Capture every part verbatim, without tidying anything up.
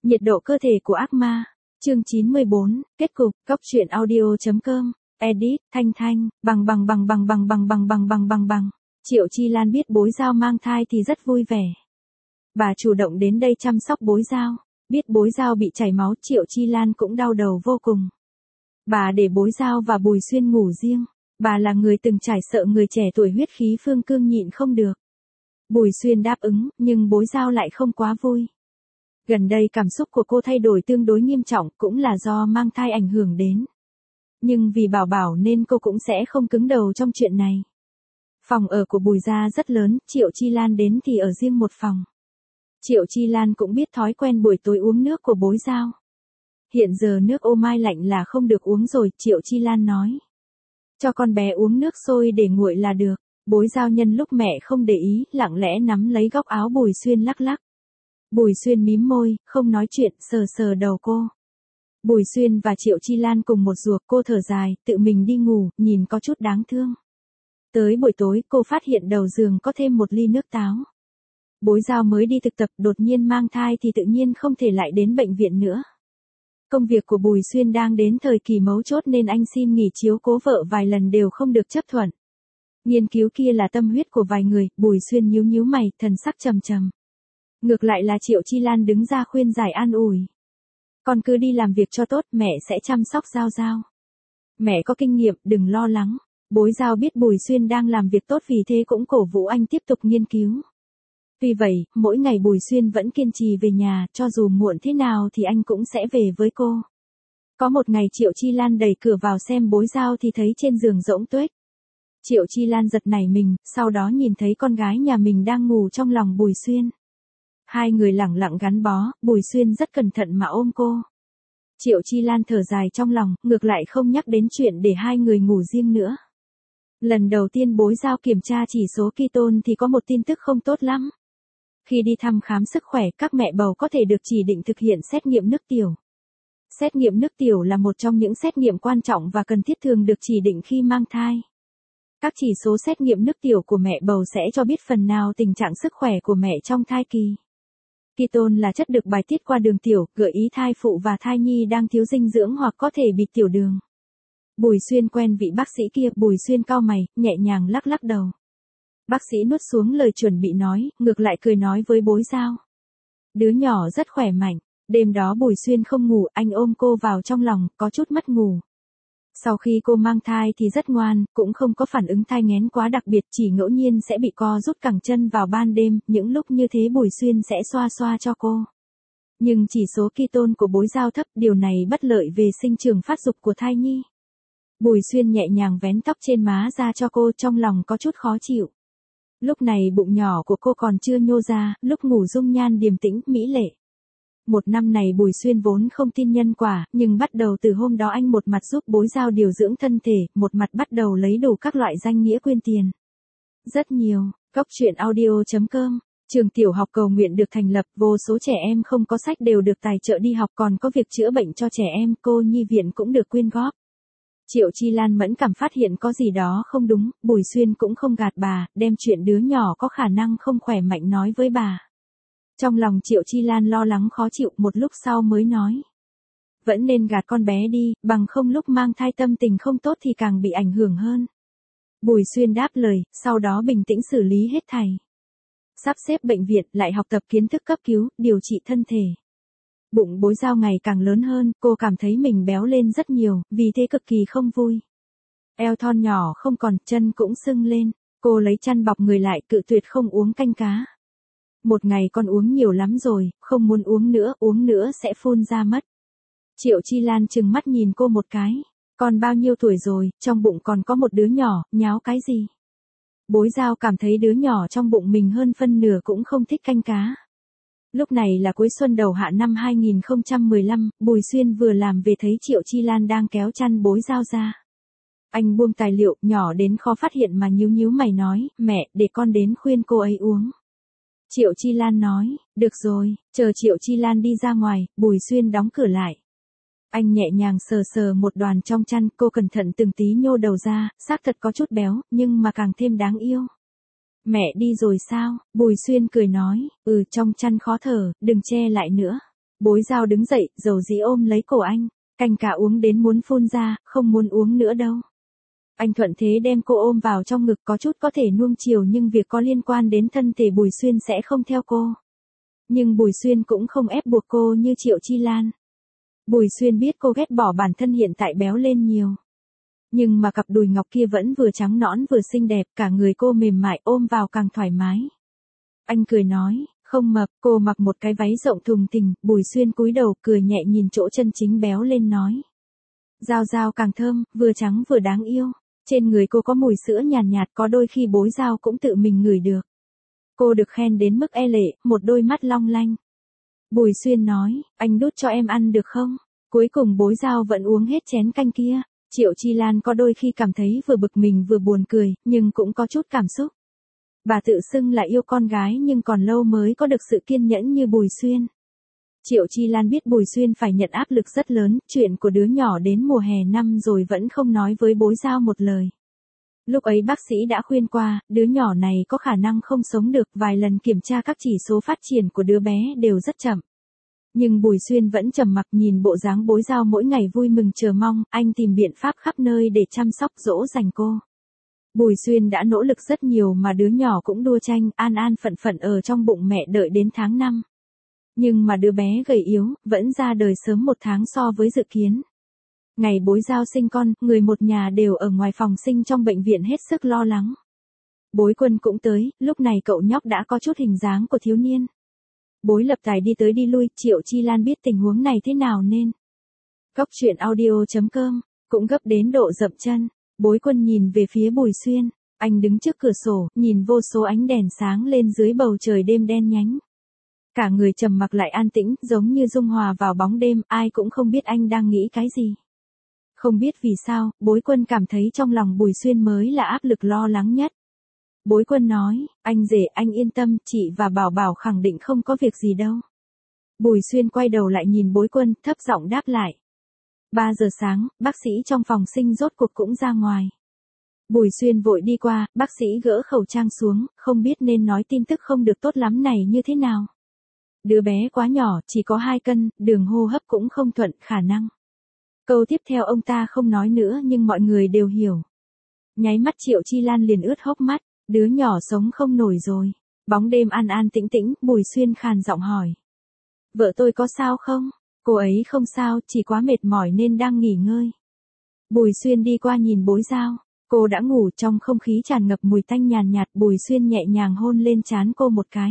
Nhiệt độ cơ thể của ác ma. Chương chín mươi bốn, kết cục. Cốc truyện audio.com. Edit, Thanh Thanh, bằng bằng bằng bằng bằng bằng bằng bằng bằng bằng bằng. Triệu Chi Lan biết Bối Giao mang thai thì rất vui vẻ. Bà chủ động đến đây chăm sóc Bối Giao. Biết Bối Giao bị chảy máu, Triệu Chi Lan cũng đau đầu vô cùng. Bà để Bối Giao và Bùi Xuyên ngủ riêng. Bà là người từng trải, sợ người trẻ tuổi huyết khí phương cương nhịn không được. Bùi Xuyên đáp ứng, nhưng Bối Giao lại không quá vui. Gần đây cảm xúc của cô thay đổi tương đối nghiêm trọng, cũng là do mang thai ảnh hưởng đến. Nhưng vì bảo bảo nên cô cũng sẽ không cứng đầu trong chuyện này. Phòng ở của Bùi gia rất lớn, Triệu Chi Lan đến thì ở riêng một phòng. Triệu Chi Lan cũng biết thói quen buổi tối uống nước của Bối Giao. Hiện giờ nước ô mai lạnh là không được uống rồi, Triệu Chi Lan nói. Cho con bé uống nước sôi để nguội là được. Bối Giao nhân lúc mẹ không để ý, lặng lẽ nắm lấy góc áo Bùi Xuyên lắc lắc. Bùi Xuyên mím môi, không nói chuyện, sờ sờ đầu cô. Bùi Xuyên và Triệu Chi Lan cùng một ruột, cô thở dài, tự mình đi ngủ, nhìn có chút đáng thương. Tới buổi tối, cô phát hiện đầu giường có thêm một ly nước táo. Bối Giao mới đi thực tập, đột nhiên mang thai thì tự nhiên không thể lại đến bệnh viện nữa. Công việc của Bùi Xuyên đang đến thời kỳ mấu chốt nên anh xin nghỉ chiếu cố vợ vài lần đều không được chấp thuận. Nghiên cứu kia là tâm huyết của vài người, Bùi Xuyên nhíu nhíu mày, thần sắc trầm trầm. Ngược lại là Triệu Chi Lan đứng ra khuyên giải an ủi. Con cứ đi làm việc cho tốt, mẹ sẽ chăm sóc Giao Giao. Mẹ có kinh nghiệm, đừng lo lắng. Bối Giao biết Bùi Xuyên đang làm việc tốt vì thế cũng cổ vũ anh tiếp tục nghiên cứu. Vì vậy, mỗi ngày Bùi Xuyên vẫn kiên trì về nhà, cho dù muộn thế nào thì anh cũng sẽ về với cô. Có một ngày Triệu Chi Lan đẩy cửa vào xem Bối Giao thì thấy trên giường rỗng tuếch. Triệu Chi Lan giật nảy mình, sau đó nhìn thấy con gái nhà mình đang ngủ trong lòng Bùi Xuyên. Hai người lẳng lặng gắn bó, Bùi Xuyên rất cẩn thận mà ôm cô. Triệu Chi Lan thở dài trong lòng, ngược lại không nhắc đến chuyện để hai người ngủ riêng nữa. Lần đầu tiên Bối Giao kiểm tra chỉ số ketone thì có một tin tức không tốt lắm. Khi đi thăm khám sức khỏe, các mẹ bầu có thể được chỉ định thực hiện xét nghiệm nước tiểu. Xét nghiệm nước tiểu là một trong những xét nghiệm quan trọng và cần thiết thường được chỉ định khi mang thai. Các chỉ số xét nghiệm nước tiểu của mẹ bầu sẽ cho biết phần nào tình trạng sức khỏe của mẹ trong thai kỳ. Ketone là chất được bài tiết qua đường tiểu, gợi ý thai phụ và thai nhi đang thiếu dinh dưỡng hoặc có thể bị tiểu đường. Bùi Xuyên quen vị bác sĩ kia, Bùi Xuyên cau mày, nhẹ nhàng lắc lắc đầu. Bác sĩ nuốt xuống lời chuẩn bị nói, ngược lại cười nói với Bối Giao. Đứa nhỏ rất khỏe mạnh, đêm đó Bùi Xuyên không ngủ, anh ôm cô vào trong lòng, có chút mất ngủ. Sau khi cô mang thai thì rất ngoan, cũng không có phản ứng thai nghén quá đặc biệt, chỉ ngẫu nhiên sẽ bị co rút cẳng chân vào ban đêm, những lúc như thế Bùi Xuyên sẽ xoa xoa cho cô. Nhưng chỉ số ketone của Bối Giao thấp, điều này bất lợi về sinh trưởng phát dục của thai nhi. Bùi Xuyên nhẹ nhàng vén tóc trên má ra cho cô, trong lòng có chút khó chịu. Lúc này bụng nhỏ của cô còn chưa nhô ra, lúc ngủ dung nhan điềm tĩnh, mỹ lệ. Một năm này Bùi Xuyên vốn không tin nhân quả, nhưng bắt đầu từ hôm đó anh một mặt giúp Bối Giao điều dưỡng thân thể, một mặt bắt đầu lấy đủ các loại danh nghĩa quyên tiền. Rất nhiều. Cốc truyện audio.com. Trường tiểu học Cầu Nguyện được thành lập, vô số trẻ em không có sách đều được tài trợ đi học, còn có việc chữa bệnh cho trẻ em, cô nhi viện cũng được quyên góp. Triệu Chi Lan mẫn cảm phát hiện có gì đó không đúng, Bùi Xuyên cũng không gạt bà, đem chuyện đứa nhỏ có khả năng không khỏe mạnh nói với bà. Trong lòng Triệu Chi Lan lo lắng khó chịu, một lúc sau mới nói. Vẫn nên gạt con bé đi, bằng không lúc mang thai tâm tình không tốt thì càng bị ảnh hưởng hơn. Bùi Xuyên đáp lời, sau đó bình tĩnh xử lý hết thảy. Sắp xếp bệnh viện, lại học tập kiến thức cấp cứu, điều trị thân thể. Bụng Bối Giao ngày càng lớn hơn, cô cảm thấy mình béo lên rất nhiều, vì thế cực kỳ không vui. Eo thon nhỏ không còn, chân cũng sưng lên, cô lấy chăn bọc người lại, cự tuyệt không uống canh cá. Một ngày con uống nhiều lắm rồi, không muốn uống nữa, uống nữa sẽ phun ra mất. Triệu Chi Lan trừng mắt nhìn cô một cái. Con bao nhiêu tuổi rồi, trong bụng còn có một đứa nhỏ, nháo cái gì? Bối Giao cảm thấy đứa nhỏ trong bụng mình hơn phân nửa cũng không thích canh cá. Lúc này là cuối xuân đầu hạ năm hai nghìn không trăm mười lăm, Bùi Xuyên vừa làm về thấy Triệu Chi Lan đang kéo chăn Bối Giao ra. Anh buông tài liệu, nhỏ đến khó phát hiện mà nhíu nhíu mày nói, mẹ, để con đến khuyên cô ấy uống. Triệu Chi Lan nói, được rồi, chờ Triệu Chi Lan đi ra ngoài, Bùi Xuyên đóng cửa lại. Anh nhẹ nhàng sờ sờ một đoàn trong chăn, cô cẩn thận từng tí nhô đầu ra, xác thật có chút béo, nhưng mà càng thêm đáng yêu. Mẹ đi rồi sao? Bùi Xuyên cười nói, ừ, trong chăn khó thở, đừng che lại nữa. Bối Giao đứng dậy, dầu dĩ ôm lấy cổ anh, canh cá uống đến muốn phun ra, không muốn uống nữa đâu. Anh thuận thế đem cô ôm vào trong ngực, có chút có thể nuông chiều nhưng việc có liên quan đến thân thể Bùi Xuyên sẽ không theo cô. Nhưng Bùi Xuyên cũng không ép buộc cô như Triệu Chi Lan. Bùi Xuyên biết cô ghét bỏ bản thân hiện tại béo lên nhiều. Nhưng mà cặp đùi ngọc kia vẫn vừa trắng nõn vừa xinh đẹp, cả người cô mềm mại ôm vào càng thoải mái. Anh cười nói, không mập, cô mặc một cái váy rộng thùng thình, Bùi Xuyên cúi đầu cười nhẹ nhìn chỗ chân chính béo lên nói. Giao Giao càng thơm, vừa trắng vừa đáng yêu. Trên người cô có mùi sữa nhàn nhạt, nhạt, có đôi khi Bối Giao cũng tự mình ngửi được. Cô được khen đến mức e lệ, một đôi mắt long lanh. Bùi Xuyên nói, anh đút cho em ăn được không? Cuối cùng Bối Giao vẫn uống hết chén canh kia. Triệu Chi Lan có đôi khi cảm thấy vừa bực mình vừa buồn cười, nhưng cũng có chút cảm xúc. Bà tự xưng là yêu con gái nhưng còn lâu mới có được sự kiên nhẫn như Bùi Xuyên. Triệu Chi Lan biết Bùi Xuyên phải nhận áp lực rất lớn, chuyện của đứa nhỏ đến mùa hè năm rồi vẫn không nói với Bối Giao một lời. Lúc ấy bác sĩ đã khuyên qua, đứa nhỏ này có khả năng không sống được, vài lần kiểm tra các chỉ số phát triển của đứa bé đều rất chậm. Nhưng Bùi Xuyên vẫn trầm mặc, nhìn bộ dáng Bối Giao mỗi ngày vui mừng chờ mong, anh tìm biện pháp khắp nơi để chăm sóc dỗ dành cô. Bùi Xuyên đã nỗ lực rất nhiều mà đứa nhỏ cũng đua tranh, an an phận phận ở trong bụng mẹ đợi đến tháng năm. Nhưng mà đứa bé gầy yếu, vẫn ra đời sớm một tháng so với dự kiến. Ngày Bối Giao sinh con, người một nhà đều ở ngoài phòng sinh trong bệnh viện hết sức lo lắng. Bối Quân cũng tới, lúc này cậu nhóc đã có chút hình dáng của thiếu niên. Bối Lập Tài đi tới đi lui, Triệu Chi Lan biết tình huống này thế nào nên. Góc truyện audio chấm com, cũng gấp đến độ dậm chân. Bối Quân nhìn về phía Bùi Xuyên, anh đứng trước cửa sổ, nhìn vô số ánh đèn sáng lên dưới bầu trời đêm đen nhánh. Cả người trầm mặc lại an tĩnh, giống như dung hòa vào bóng đêm, ai cũng không biết anh đang nghĩ cái gì. Không biết vì sao, Bối Quân cảm thấy trong lòng Bùi Xuyên mới là áp lực lo lắng nhất. Bối Quân nói, anh rể anh yên tâm, chị và Bảo Bảo khẳng định không có việc gì đâu. Bùi Xuyên quay đầu lại nhìn Bối Quân, thấp giọng đáp lại. ba giờ sáng, bác sĩ trong phòng sinh rốt cuộc cũng ra ngoài. Bùi Xuyên vội đi qua, bác sĩ gỡ khẩu trang xuống, không biết nên nói tin tức không được tốt lắm này như thế nào. Đứa bé quá nhỏ, chỉ có hai cân, đường hô hấp cũng không thuận, khả năng. Câu tiếp theo ông ta không nói nữa nhưng mọi người đều hiểu. Nháy mắt Triệu Chi Lan liền ướt hốc mắt, đứa nhỏ sống không nổi rồi. Bóng đêm an an tĩnh tĩnh, Bùi Xuyên khàn giọng hỏi. Vợ tôi có sao không? Cô ấy không sao, chỉ quá mệt mỏi nên đang nghỉ ngơi. Bùi Xuyên đi qua nhìn Bối Giao. Cô đã ngủ, trong không khí tràn ngập mùi tanh nhàn nhạt, Bùi Xuyên nhẹ nhàng hôn lên trán cô một cái.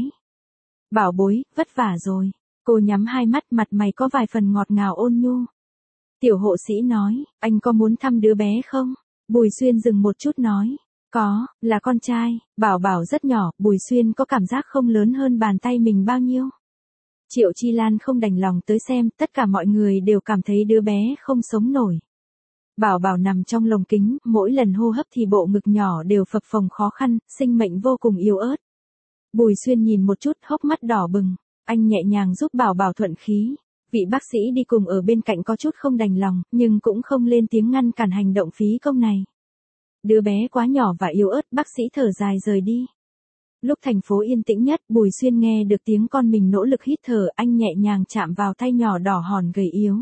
Bảo bối, vất vả rồi. Cô nhắm hai mắt, mặt mày có vài phần ngọt ngào ôn nhu. Tiểu hộ sĩ nói, anh có muốn thăm đứa bé không? Bùi Xuyên dừng một chút nói. Có, là con trai, Bảo Bảo rất nhỏ, Bùi Xuyên có cảm giác không lớn hơn bàn tay mình bao nhiêu. Triệu Chi Lan không đành lòng tới xem, tất cả mọi người đều cảm thấy đứa bé không sống nổi. Bảo Bảo nằm trong lồng kính, mỗi lần hô hấp thì bộ ngực nhỏ đều phập phồng khó khăn, sinh mệnh vô cùng yếu ớt. Bùi Xuyên nhìn một chút, hốc mắt đỏ bừng, anh nhẹ nhàng giúp Bảo Bảo thuận khí. Vị bác sĩ đi cùng ở bên cạnh có chút không đành lòng, nhưng cũng không lên tiếng ngăn cản hành động phí công này. Đứa bé quá nhỏ và yếu ớt, bác sĩ thở dài rời đi. Lúc thành phố yên tĩnh nhất, Bùi Xuyên nghe được tiếng con mình nỗ lực hít thở, anh nhẹ nhàng chạm vào tay nhỏ đỏ hòn gầy yếu.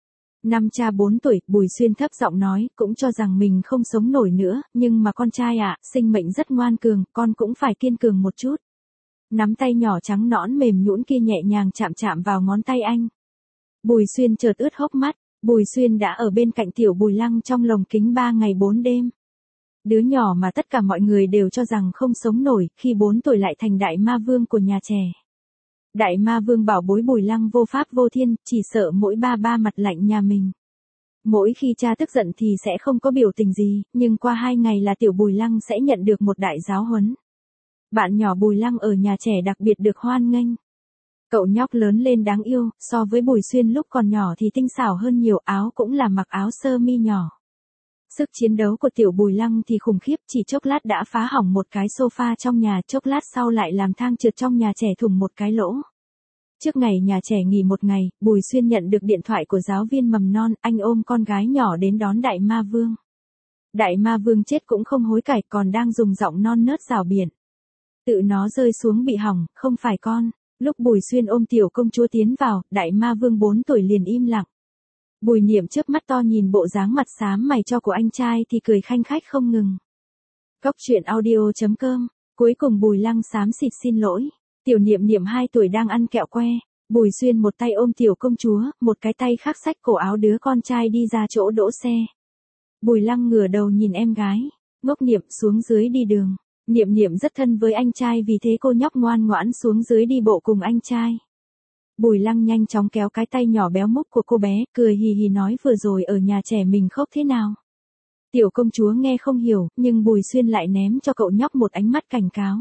Năm cha bốn tuổi, Bùi Xuyên thấp giọng nói, cũng cho rằng mình không sống nổi nữa, nhưng mà con trai ạ, à, sinh mệnh rất ngoan cường, con cũng phải kiên cường một chút. Nắm tay nhỏ trắng nõn mềm nhũn kia nhẹ nhàng chạm chạm vào ngón tay anh. Bùi Xuyên chợt ướt hốc mắt, Bùi Xuyên đã ở bên cạnh tiểu Bùi Lăng trong lồng kính ba ngày bốn đêm. Đứa nhỏ mà tất cả mọi người đều cho rằng không sống nổi, khi bốn tuổi lại thành đại ma vương của nhà trẻ. Đại ma vương bảo bối Bùi Lăng vô pháp vô thiên, chỉ sợ mỗi ba ba mặt lạnh nhà mình. Mỗi khi cha tức giận thì sẽ không có biểu tình gì, nhưng qua hai ngày là tiểu Bùi Lăng sẽ nhận được một đại giáo huấn. Bạn nhỏ Bùi Lăng ở nhà trẻ đặc biệt được hoan nghênh. Cậu nhóc lớn lên đáng yêu, so với Bùi Xuyên lúc còn nhỏ thì tinh xảo hơn nhiều, áo cũng là mặc áo sơ mi nhỏ. Sức chiến đấu của tiểu Bùi Lăng thì khủng khiếp, chỉ chốc lát đã phá hỏng một cái sofa trong nhà, chốc lát sau lại làm thang trượt trong nhà trẻ thủng một cái lỗ. Trước ngày nhà trẻ nghỉ một ngày, Bùi Xuyên nhận được điện thoại của giáo viên mầm non, anh ôm con gái nhỏ đến đón Đại Ma Vương. Đại Ma Vương chết cũng không hối cải, còn đang dùng giọng non nớt rào biển. Tự nó rơi xuống bị hỏng, không phải con. Lúc Bùi Xuyên ôm tiểu công chúa tiến vào, đại ma vương bốn tuổi liền im lặng. Bùi Niệm chớp mắt to nhìn bộ dáng mặt xám mày cho của anh trai thì cười khanh khách không ngừng. Cốc truyện audio chấm com, cuối cùng Bùi Lăng xám xịt xin lỗi. Tiểu Niệm Niệm hai tuổi đang ăn kẹo que, Bùi Xuyên một tay ôm tiểu công chúa, một cái tay khác xách cổ áo đứa con trai đi ra chỗ đỗ xe. Bùi Lăng ngửa đầu nhìn em gái, ngốc Niệm xuống dưới đi đường. Niệm Niệm rất thân với anh trai vì thế cô nhóc ngoan ngoãn xuống dưới đi bộ cùng anh trai. Bùi Lăng nhanh chóng kéo cái tay nhỏ béo múc của cô bé, cười hì hì nói vừa rồi ở nhà trẻ mình khóc thế nào. Tiểu công chúa nghe không hiểu, nhưng Bùi Xuyên lại ném cho cậu nhóc một ánh mắt cảnh cáo.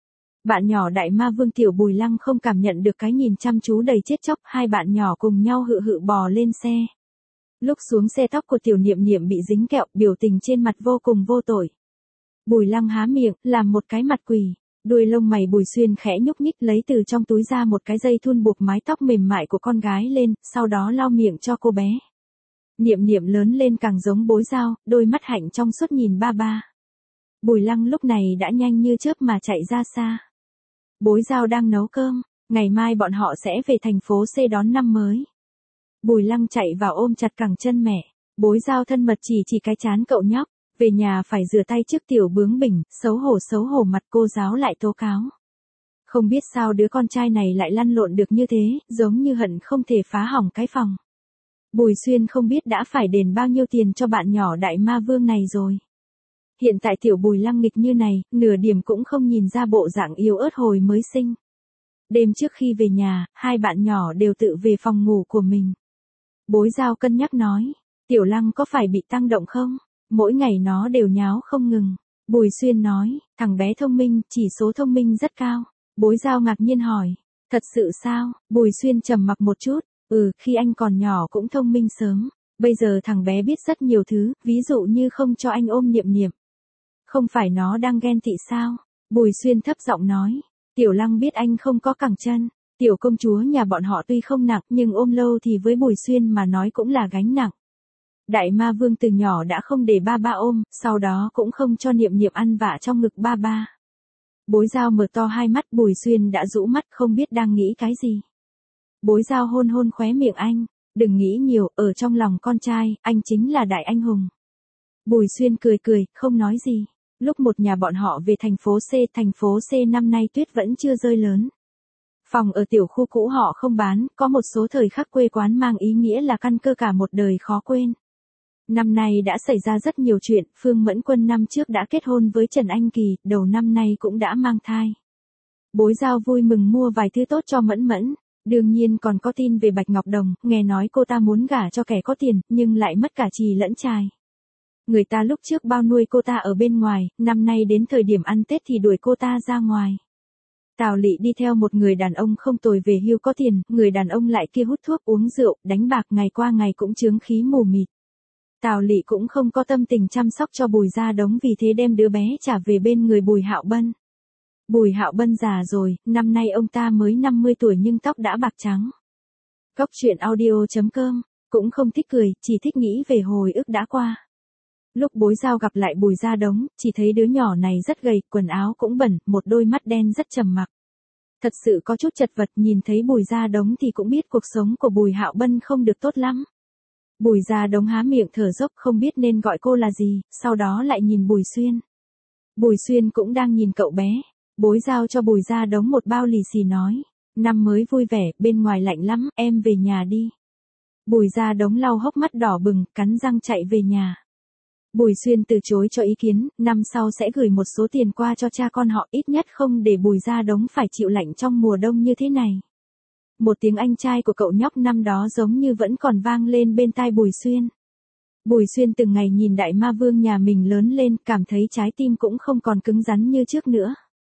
Bạn nhỏ đại ma vương tiểu Bùi Lăng không cảm nhận được cái nhìn chăm chú đầy chết chóc, hai bạn nhỏ cùng nhau hự hự bò lên xe. Lúc xuống xe tóc của tiểu Niệm Niệm bị dính kẹo, biểu tình trên mặt vô cùng vô tội. Bùi Lăng há miệng, làm một cái mặt quỷ. Đuôi lông mày Bùi Xuyên khẽ nhúc nhích lấy từ trong túi ra một cái dây thun buộc mái tóc mềm mại của con gái lên, sau đó lau miệng cho cô bé. Niệm Niệm lớn lên càng giống bối Giao, đôi mắt hạnh trong suốt nhìn ba ba. Bùi Lăng lúc này đã nhanh như chớp mà chạy ra xa. Bối Giao đang nấu cơm, ngày mai bọn họ sẽ về thành phố C đón năm mới. Bùi Lăng chạy vào ôm chặt cẳng chân mẹ, bối Giao thân mật chỉ chỉ cái chán cậu nhóc. Về nhà phải rửa tay trước tiểu bướng bỉnh, xấu hổ xấu hổ mặt cô giáo lại tố cáo. Không biết sao đứa con trai này lại lăn lộn được như thế, giống như hận không thể phá hỏng cái phòng. Bùi Xuyên không biết đã phải đền bao nhiêu tiền cho bạn nhỏ đại ma vương này rồi. Hiện tại tiểu Bùi Lăng nghịch như này, nửa điểm cũng không nhìn ra bộ dạng yếu ớt hồi mới sinh. Đêm trước khi về nhà, hai bạn nhỏ đều tự về phòng ngủ của mình. Bối Giao cân nhắc nói, tiểu Lăng có phải bị tăng động không? Mỗi ngày nó đều nháo không ngừng. Bùi Xuyên nói, thằng bé thông minh, chỉ số thông minh rất cao. Bối Giao ngạc nhiên hỏi, thật sự sao? Bùi Xuyên trầm mặc một chút, ừ, khi anh còn nhỏ cũng thông minh sớm. Bây giờ thằng bé biết rất nhiều thứ, ví dụ như không cho anh ôm Niệm Niệm. Không phải nó đang ghen tị sao? Bùi Xuyên thấp giọng nói, tiểu Lăng biết anh không có cẳng chân. Tiểu công chúa nhà bọn họ tuy không nặng nhưng ôm lâu thì với Bùi Xuyên mà nói cũng là gánh nặng. Đại ma vương từ nhỏ đã không để ba ba ôm, sau đó cũng không cho Niệm Niệm ăn vạ trong ngực ba ba. Bối Giao mở to hai mắt, Bùi Xuyên đã rũ mắt không biết đang nghĩ cái gì. Bối Giao hôn hôn khóe miệng anh, đừng nghĩ nhiều, ở trong lòng con trai, anh chính là đại anh hùng. Bùi Xuyên cười cười, không nói gì. Lúc một nhà bọn họ về thành phố C, thành phố C năm nay tuyết vẫn chưa rơi lớn. Phòng ở tiểu khu cũ họ không bán, có một số thời khắc quê quán mang ý nghĩa là căn cơ cả một đời khó quên. Năm nay đã xảy ra rất nhiều chuyện, Phương Mẫn Quân năm trước đã kết hôn với Trần Anh Kỳ, đầu năm nay cũng đã mang thai. Bối Giao vui mừng mua vài thứ tốt cho Mẫn Mẫn, đương nhiên còn có tin về Bạch Ngọc Đồng, nghe nói cô ta muốn gả cho kẻ có tiền, nhưng lại mất cả chì lẫn chài. Người ta lúc trước bao nuôi cô ta ở bên ngoài, năm nay đến thời điểm ăn Tết thì đuổi cô ta ra ngoài. Tào Lị đi theo một người đàn ông không tồi về hưu có tiền, người đàn ông lại kia hút thuốc uống rượu, đánh bạc ngày qua ngày cũng chướng khí mù mịt. Tào Lị cũng không có tâm tình chăm sóc cho Bùi Gia Đống vì thế đem đứa bé trả về bên người Bùi Hạo Bân. Bùi Hạo Bân già rồi, năm nay ông ta mới năm mươi tuổi nhưng tóc đã bạc trắng. Cốc truyện audio chấm com, cũng không thích cười, chỉ thích nghĩ về hồi ức đã qua. Lúc Bối Giao gặp lại Bùi Gia Đống, chỉ thấy đứa nhỏ này rất gầy, quần áo cũng bẩn, một đôi mắt đen rất trầm mặc. Thật sự có chút chật vật, nhìn thấy Bùi Gia Đống thì cũng biết cuộc sống của Bùi Hạo Bân không được tốt lắm. Bùi Gia Đống há miệng thở dốc không biết nên gọi cô là gì, sau đó lại nhìn Bùi Xuyên. Bùi Xuyên cũng đang nhìn cậu bé. Bối Giao cho Bùi Gia Đống một bao lì xì nói, năm mới vui vẻ, bên ngoài lạnh lắm, em về nhà đi. Bùi Gia Đống lau hốc mắt đỏ bừng, cắn răng chạy về nhà. Bùi Xuyên từ chối cho ý kiến, năm sau sẽ gửi một số tiền qua cho cha con họ, ít nhất không để Bùi Gia Đống phải chịu lạnh trong mùa đông như thế này. Một tiếng anh trai của cậu nhóc năm đó giống như vẫn còn vang lên bên tai Bùi Xuyên. Bùi Xuyên từng ngày nhìn đại ma vương nhà mình lớn lên, cảm thấy trái tim cũng không còn cứng rắn như trước nữa.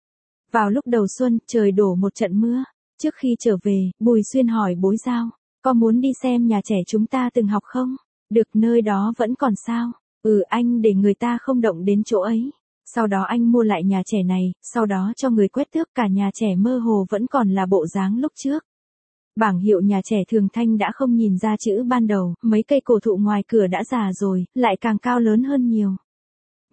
Vào lúc đầu xuân, trời đổ một trận mưa. Trước khi trở về, Bùi Xuyên hỏi Bối Giao, có muốn đi xem nhà trẻ chúng ta từng học không? Được, nơi đó vẫn còn sao? Ừ, anh để người ta không động đến chỗ ấy. Sau đó anh mua lại nhà trẻ này, sau đó cho người quét tước, cả nhà trẻ mơ hồ vẫn còn là bộ dáng lúc trước. Bảng hiệu nhà trẻ Thường Thanh đã không nhìn ra chữ ban đầu, mấy cây cổ thụ ngoài cửa đã già rồi, lại càng cao lớn hơn nhiều.